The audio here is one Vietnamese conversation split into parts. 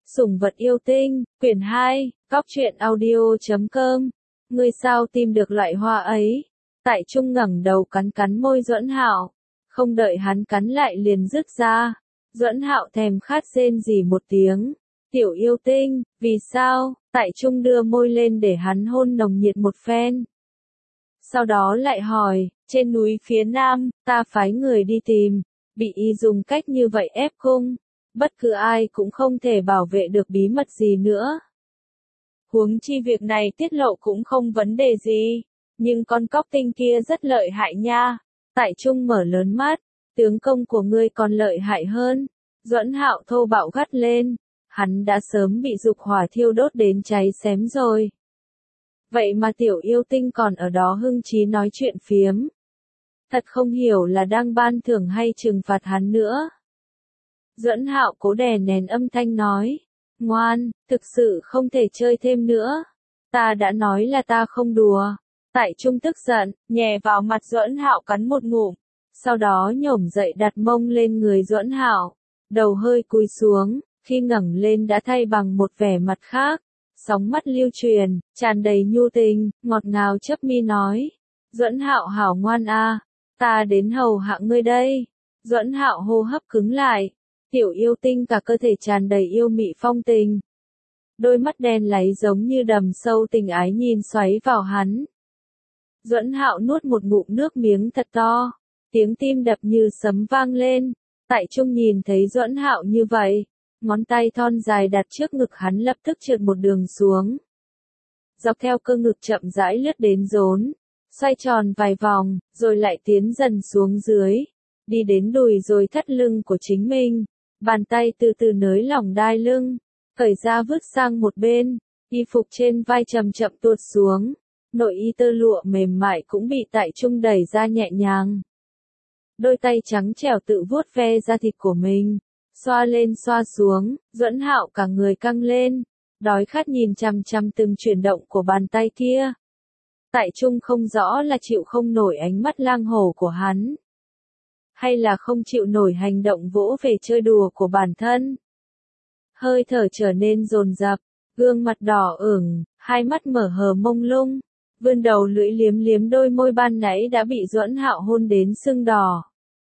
Sủng vật yêu tinh, quyển 2, Cóc truyện audio.com. Ngươi sao tìm được loại hoa ấy? Tại Trung ngẩng đầu cắn cắn môi Duẫn Hạo, không đợi hắn cắn lại liền rứt ra. Duẫn Hạo thèm khát rên rỉ một tiếng. Tiểu yêu tinh, vì sao? Tại Trung đưa môi lên để hắn hôn nồng nhiệt một phen. Sau đó lại hỏi, trên núi phía nam, ta phái người đi tìm, bị y dùng cách như vậy ép cung. Bất cứ ai cũng không thể bảo vệ được bí mật gì nữa. Huống chi việc này tiết lộ cũng không vấn đề gì, nhưng con cóc tinh kia rất lợi hại nha. Tại Trung mở lớn mắt, tướng công của ngươi còn lợi hại hơn. Duẫn Hạo thô bạo gắt lên, hắn đã sớm bị dục hỏa thiêu đốt đến cháy xém rồi. Vậy mà tiểu yêu tinh còn ở đó hưng chí nói chuyện phiếm. Thật không hiểu là đang ban thưởng hay trừng phạt hắn nữa. Duẫn Hạo cố đè nén âm thanh nói, ngoan, thực sự không thể chơi thêm nữa. Ta đã nói là ta không đùa. Tại Trung tức giận, nhè vào mặt Duẫn Hạo cắn một ngụm, sau đó nhổm dậy đặt mông lên người Duẫn Hạo, đầu hơi cúi xuống, khi ngẩng lên đã thay bằng một vẻ mặt khác, sóng mắt lưu truyền, tràn đầy nhu tình, ngọt ngào chớp mi nói, Duẫn Hạo hảo ngoan a, ta đến hầu hạ ngươi đây. Duẫn Hạo hô hấp cứng lại. Tiểu yêu tinh cả cơ thể tràn đầy yêu mị phong tình. Đôi mắt đen láy giống như đầm sâu tình ái nhìn xoáy vào hắn. Duẫn Hạo nuốt một ngụm nước miếng thật to, tiếng tim đập như sấm vang lên. Tại Trung nhìn thấy Duẫn Hạo như vậy, ngón tay thon dài đặt trước ngực hắn lập tức trượt một đường xuống. Dọc theo cơ ngực chậm rãi lướt đến rốn, xoay tròn vài vòng, rồi lại tiến dần xuống dưới, đi đến đùi rồi thắt lưng của chính mình. Bàn tay từ từ nới lỏng đai lưng, cởi ra vứt sang một bên, y phục trên vai chậm chậm tuột xuống, nội y tơ lụa mềm mại cũng bị Tại Trung đẩy ra nhẹ nhàng. Đôi tay trắng trẻo tự vuốt ve da thịt của mình, xoa lên xoa xuống, Duẫn Hạo cả người căng lên, đói khát nhìn chằm chằm từng chuyển động của bàn tay kia. Tại Trung không rõ là chịu không nổi ánh mắt lang hổ của hắn, hay là không chịu nổi hành động vỗ về chơi đùa của bản thân. Hơi thở trở nên dồn dập, gương mặt đỏ ửng, hai mắt mở hờ mông lung, vươn đầu lưỡi liếm liếm đôi môi ban nãy đã bị Duẫn Hạo hôn đến sưng đỏ.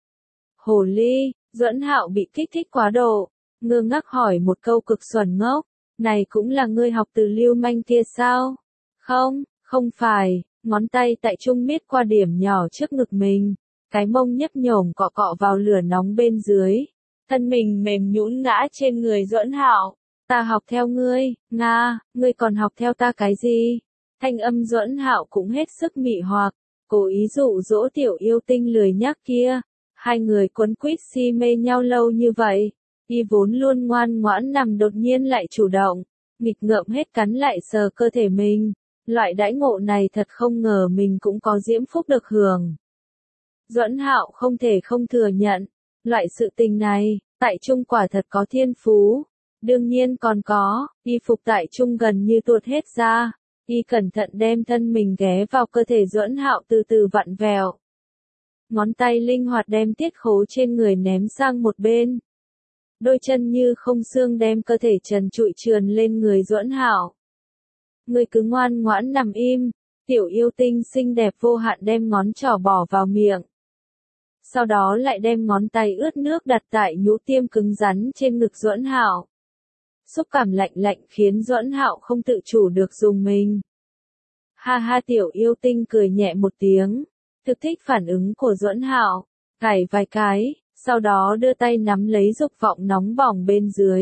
Hồ ly, Duẫn Hạo bị kích thích quá độ, ngơ ngác hỏi một câu cực xuẩn ngốc, này cũng là ngươi học từ lưu manh kia sao? Không, không phải, ngón tay Tại Trung miết qua điểm nhỏ trước ngực mình. Cái mông nhấp nhổm cọ cọ vào lửa nóng bên dưới, thân mình mềm nhũn ngã trên người Duẫn Hạo. Ta học theo ngươi, Nga, ngươi còn học theo ta cái gì? Thanh âm Duẫn Hạo cũng hết sức mị hoặc, cố ý dụ dỗ tiểu yêu tinh lười nhác kia. Hai người quấn quýt si mê nhau lâu như vậy, y vốn luôn ngoan ngoãn nằm đột nhiên lại chủ động, nghịch ngợm hết cắn lại sờ cơ thể mình. Loại đãi ngộ này thật không ngờ mình cũng có diễm phúc được hưởng. Duẫn Hạo không thể không thừa nhận, loại sự tình này, Tại Trung quả thật có thiên phú. Đương nhiên còn có, y phục Tại Trung gần như tuột hết ra, y cẩn thận đem thân mình ghé vào cơ thể Duẫn Hạo từ từ vặn vẹo. Ngón tay linh hoạt đem tiết khố trên người ném sang một bên. Đôi chân như không xương đem cơ thể trần trụi trườn lên người Duẫn Hạo. Ngươi cứ ngoan ngoãn nằm im, tiểu yêu tinh xinh đẹp vô hạn đem ngón trỏ bỏ vào miệng. Sau đó lại đem ngón tay ướt nước đặt tại nhũ tiêm cứng rắn trên ngực Duẫn Hạo. Xúc cảm lạnh lạnh khiến Duẫn Hạo không tự chủ được dùng mình. Ha ha, tiểu yêu tinh cười nhẹ một tiếng, thực thích phản ứng của Duẫn Hạo, gảy vài cái, sau đó đưa tay nắm lấy dục vọng nóng bỏng bên dưới.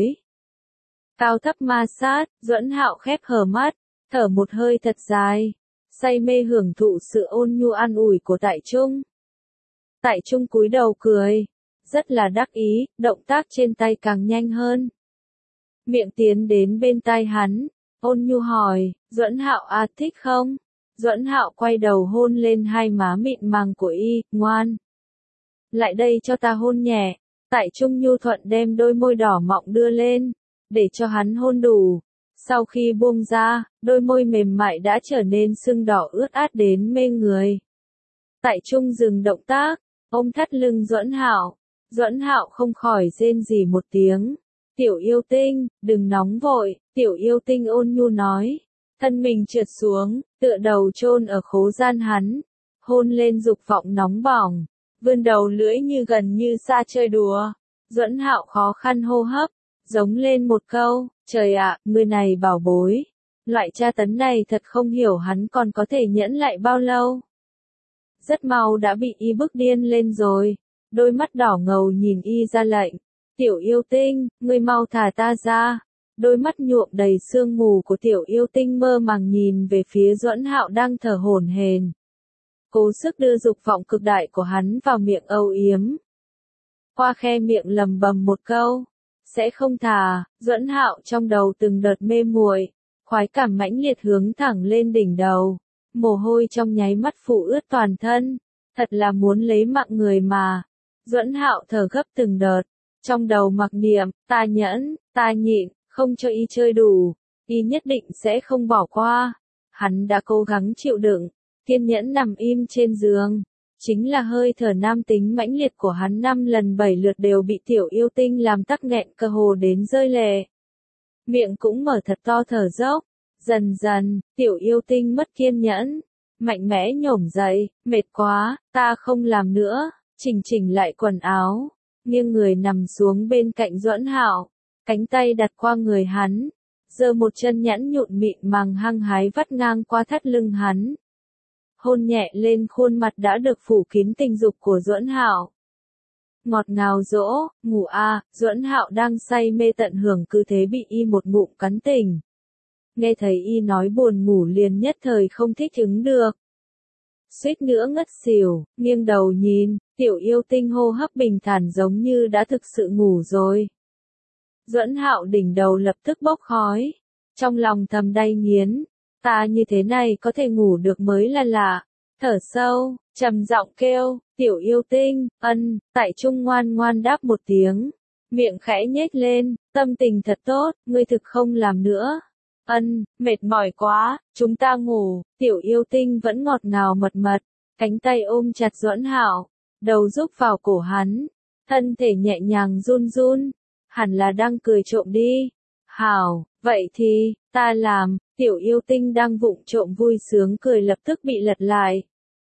Cao thấp ma sát, Duẫn Hạo khép hờ mắt, thở một hơi thật dài, say mê hưởng thụ sự ôn nhu an ủi của Tại Trung. Tại Trung cúi đầu cười, rất là đắc ý, động tác trên tay càng nhanh hơn. Miệng tiến đến bên tai hắn, ôn nhu hỏi, Duẫn Hạo a thích không? Duẫn Hạo quay đầu hôn lên hai má mịn màng của y, ngoan. Lại đây cho ta hôn nhẹ. Tại Trung nhu thuận đem đôi môi đỏ mọng đưa lên, để cho hắn hôn đủ. Sau khi buông ra, đôi môi mềm mại đã trở nên sưng đỏ ướt át đến mê người. Tại Trung dừng động tác, ôm thắt lưng Duẫn Hạo. Duẫn Hạo không khỏi rên rỉ một tiếng, Tiểu yêu tinh, đừng nóng vội, tiểu yêu tinh ôn nhu nói. Thân mình trượt xuống, tựa đầu chôn ở khố gian hắn, hôn lên dục vọng nóng bỏng, vươn đầu lưỡi như gần như xa chơi đùa. Duẫn Hạo khó khăn hô hấp, giống lên một câu, trời ạ, người này bảo bối. Loại tra tấn này thật không hiểu hắn còn có thể nhẫn lại bao lâu. Rất mau đã bị y bức điên lên rồi, đôi mắt đỏ ngầu nhìn y ra lệnh. Tiểu yêu tinh, ngươi mau thả ta ra. Đôi mắt nhuộm đầy sương mù của tiểu yêu tinh mơ màng nhìn về phía Duẫn Hạo đang thở hổn hển. Cố sức đưa dục vọng cực đại của hắn vào miệng âu yếm. Qua khe miệng lầm bầm một câu, sẽ không thả. Duẫn Hạo trong đầu từng đợt mê muội, khoái cảm mãnh liệt hướng thẳng lên đỉnh đầu, mồ hôi trong nháy mắt phủ ướt toàn thân, thật là muốn lấy mạng người mà. Duẫn Hạo thở gấp từng đợt, trong đầu mặc niệm, ta nhẫn, ta nhịn, không cho y chơi đủ, y nhất định sẽ không bỏ qua. Hắn đã cố gắng chịu đựng, kiên nhẫn nằm im trên giường. Chính là hơi thở nam tính mãnh liệt của hắn 5 lần 7 lượt đều bị tiểu yêu tinh làm tắc nghẹn cơ hồ đến rơi lệ. Miệng cũng mở thật to thở dốc. Dần dần, tiểu yêu tinh mất kiên nhẫn, mạnh mẽ nhổm dậy, mệt quá, ta không làm nữa, chỉnh lại quần áo, nghiêng người nằm xuống bên cạnh Duẫn Hạo, cánh tay đặt qua người hắn, giơ một chân nhẵn nhụn mịn màng hăng hái vắt ngang qua thắt lưng hắn. Hôn nhẹ lên khuôn mặt đã được phủ kín tình dục của Duẫn Hạo. Ngọt ngào dỗ, ngủ a, Duẫn Hạo đang say mê tận hưởng cứ thế bị y một ngụm cắn tỉnh. Nghe thấy y nói buồn ngủ liền nhất thời không thích ứng được. Suýt nữa ngất xỉu, nghiêng đầu nhìn, tiểu yêu tinh hô hấp bình thản giống như đã thực sự ngủ rồi. Duẫn Hạo đỉnh đầu lập tức bốc khói, trong lòng thầm đay nghiến, ta như thế này có thể ngủ được mới là lạ. Thở sâu, trầm giọng kêu, tiểu yêu tinh, ân, tại trung ngoan ngoan đáp một tiếng, miệng khẽ nhếch lên, tâm tình thật tốt, ngươi thực không làm nữa. Ân, mệt mỏi quá, chúng ta ngủ. Tiểu yêu tinh vẫn ngọt ngào mật mật, cánh tay ôm chặt Duẫn Hạo, đầu rúc vào cổ hắn, thân thể nhẹ nhàng run run, hẳn là đang cười trộm đi. Hảo, vậy thì, ta làm. Tiểu yêu tinh đang vụng trộm vui sướng cười lập tức bị lật lại.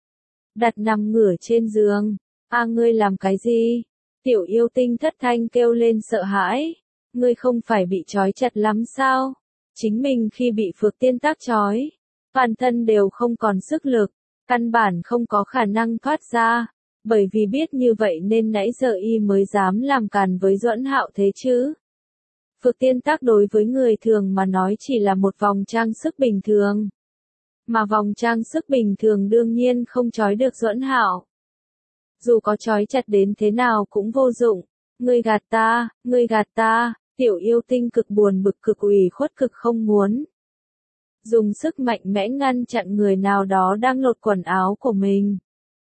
Đặt nằm ngửa trên giường, ngươi làm cái gì? Tiểu yêu tinh thất thanh kêu lên sợ hãi, ngươi không phải bị trói chặt lắm sao? Chính mình khi bị Phược Tiên tác trói, toàn thân đều không còn sức lực, căn bản không có khả năng thoát ra, bởi vì biết như vậy nên nãy giờ y mới dám làm càn với Duẫn Hạo thế chứ. Phược Tiên tác đối với người thường mà nói chỉ là một vòng trang sức bình thường, mà vòng trang sức bình thường đương nhiên không trói được Duẫn Hạo. Dù có trói chặt đến thế nào cũng vô dụng, ngươi gạt ta. Tiểu yêu tinh cực buồn bực cực ủy khuất cực không muốn. Dùng sức mạnh mẽ ngăn chặn người nào đó đang lột quần áo của mình.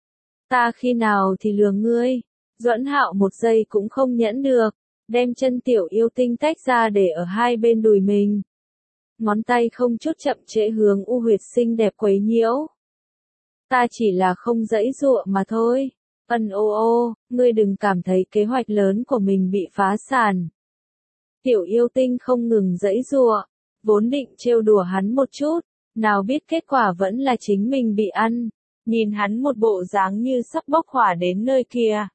Ta khi nào thì lừa ngươi? Duẫn Hạo một giây cũng không nhẫn được, đem chân tiểu yêu tinh tách ra để ở hai bên đùi mình. Ngón tay không chút chậm trễ hướng u huyệt xinh đẹp quấy nhiễu. Ta chỉ là không dãy dụa mà thôi. Ô, ngươi đừng cảm thấy kế hoạch lớn của mình bị phá sản. Tiểu yêu tinh không ngừng giãy giụa, vốn định trêu đùa hắn một chút, nào biết kết quả vẫn là chính mình bị ăn. Nhìn hắn một bộ dáng như sắp bốc hỏa đến nơi kia.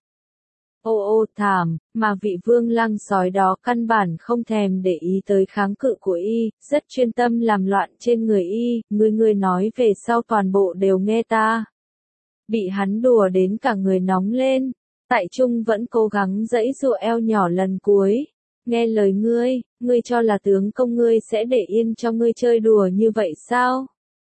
Ô thảm, mà vị vương lăng sói đó căn bản không thèm để ý tới kháng cự của y, rất chuyên tâm làm loạn trên người y, ngươi nói về sau toàn bộ đều nghe ta. Bị hắn đùa đến cả người nóng lên, tại trung vẫn cố gắng giãy giụa eo nhỏ lần cuối. Nghe lời ngươi cho là tướng công ngươi sẽ để yên cho ngươi chơi đùa như vậy sao?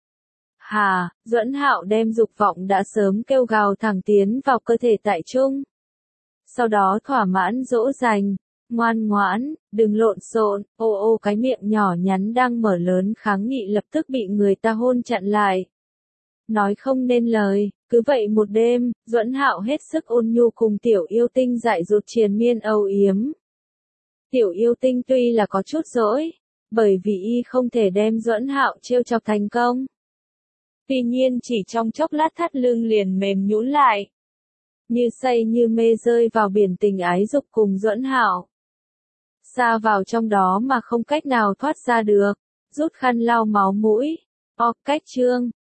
Hà, Duẫn Hạo đem dục vọng đã sớm kêu gào thẳng tiến vào cơ thể tại trung. Sau đó thỏa mãn dỗ dành, ngoan ngoãn, đừng lộn xộn, cái miệng nhỏ nhắn đang mở lớn kháng nghị lập tức bị người ta hôn chặn lại. Nói không nên lời, cứ vậy một đêm, Duẫn Hạo hết sức ôn nhu cùng tiểu yêu tinh dại dột triền miên âu yếm. Tiểu yêu tinh tuy là có chút dỗi, bởi vì y không thể đem Duẫn Hạo trêu chọc thành công. Tuy nhiên chỉ trong chốc lát thắt lưng liền mềm nhũn lại. Như say như mê rơi vào biển tình ái dục cùng Duẫn Hạo. xa vào trong đó mà không cách nào thoát ra được. Rút khăn lau máu mũi. Cách chương.